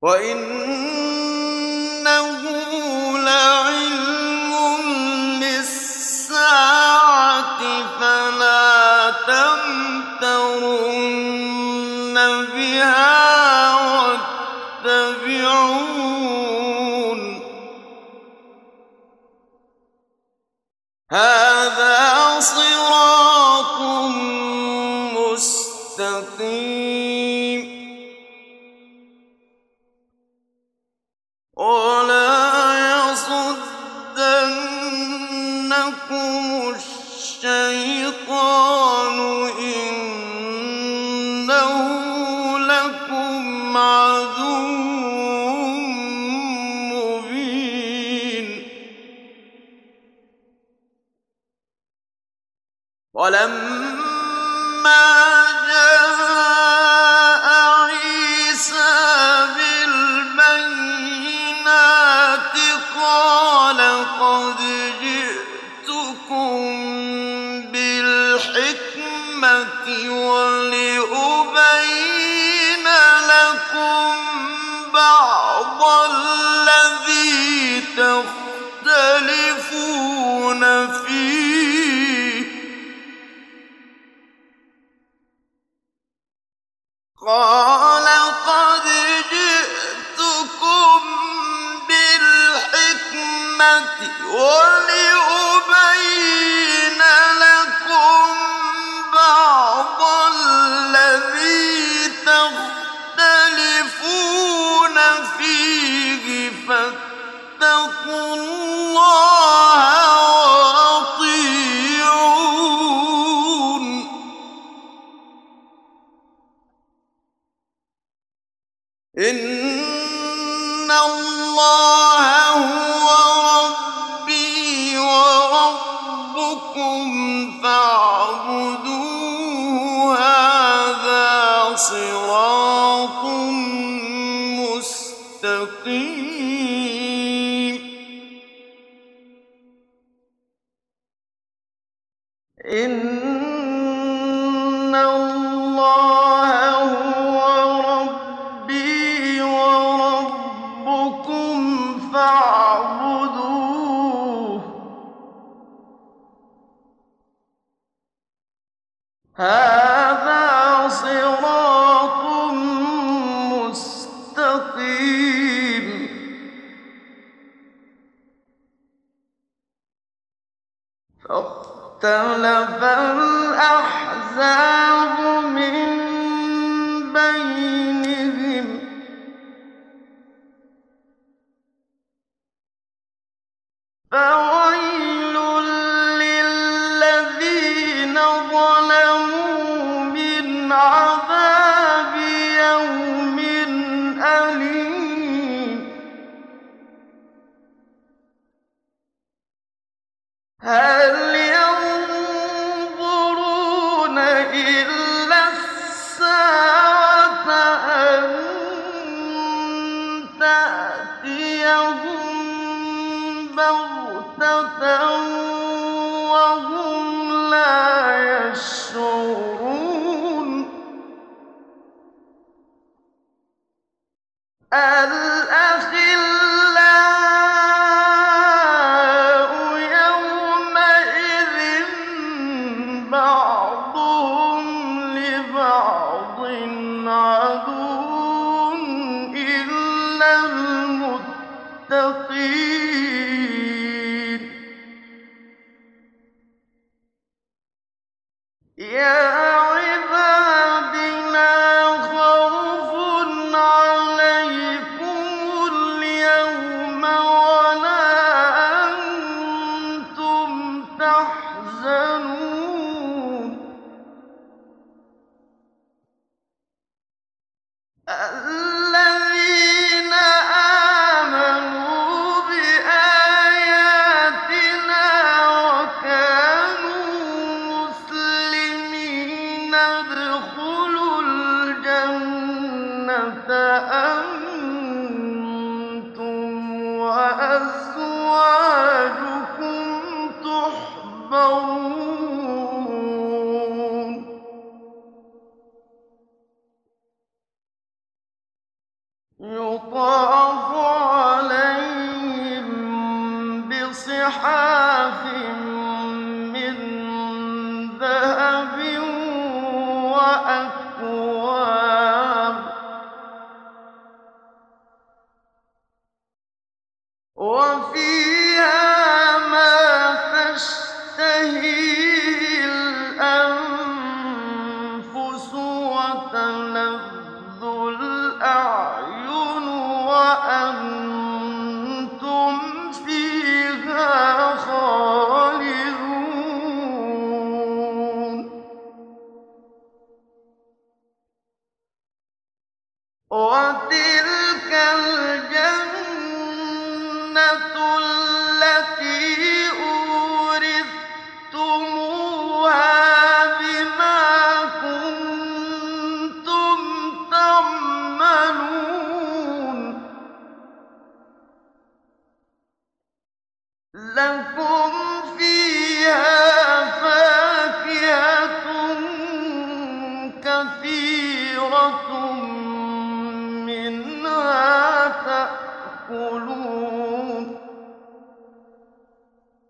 وَإِنَّهُ لَعِلْمٌ لِّلسَّاعَةِ فَلَا تَمْتَرُنَّ بِهَا وَاتَّبِعُونِ ۚ هَٰذَا صِرَاطٌ مُّسْتَقِيمٌ. وَلَا يَصُدَّنَّكُمُ الشَّيْطَانُ ۖ إِنَّهُ لَكُمْ عَدُوٌّ مُّبِينٌ. وَلَمَّا جَاءَ عِيسَىٰ بِالْبَيِّنَاتِ قَالَ قَدْ جِئْتُكُم بِالْحِكْمَةِ وَلِأُبَيِّنَ لَكُم بَعْضَ الَّذِي تَخْتَلِفُونَ فِيهِ ۖ قَالَ قَدْ جِئْتُكُم بِالْحِكْمَةِ وَلِأُبَيِّنَ لَكُم بَعْضَ الَّذِي تَخْتَلِفُونَ فِيهِ ۖ فَاتَّقُوا اللَّهَ وَأَطِيعُونِ ۚ إِنَّ اللَّهَ هُوَ رَبِّي وَرَبُّكُمْ فَاعْبُدُوهُ ۚ هَٰذَا صِرَاطٌ مُّسْتَقِيمٌ. إِنَّ اللَّهَ هُوَ رَبِّي وَرَبُّكُمْ فَاعْبُدُوهُ ۚ هَٰذَا صِرَاطٌ مُّسْتَقِيمٌ. فَاخْتَلَفَ الْأَحْزَابُ مِن بَيْنِهِمْ ۖ فَوَيْلٌ لِّلَّذِينَ ظَلَمُوا مِنْ عَذَابِ يَوْمٍ أَلِيمٍ. هَلْ يَنظُرُونَ إِلَّا السَّاعَةَ أَن تَأْتِيَهُم بَغْتَةً وَهُمْ لَا يَشْعُرُونَ. الْأَخِلَّاءُ يَوْمَئِذٍ بَعْضُهُمْ لِبَعْضٍ عَدُوٌّ إِلَّا الْمُتَّقِينَ. يَا عِبَادِ لَا خَوْفٌ عَلَيْكُمُ الْيَوْمَ وَلَا أَنتُمْ تَحْزَنُونَ. الَّذِينَ آمَنُوا بِآيَاتِنَا وَكَانُوا مُسْلِمِينَ ادْخُلُوا الْجَنَّةَ أَنتُمْ وَأَزْوَاجُكُمْ تُحْبَرُونَ. يُطَافُ وفيها ما تشتهيه الأنفس وتلذ الأعين وأنتم فيها خالدون وتلك الجنة التي أورثتموها بما كنتم تعملون لكم فيها فاكهة كثيرة منها تأكلون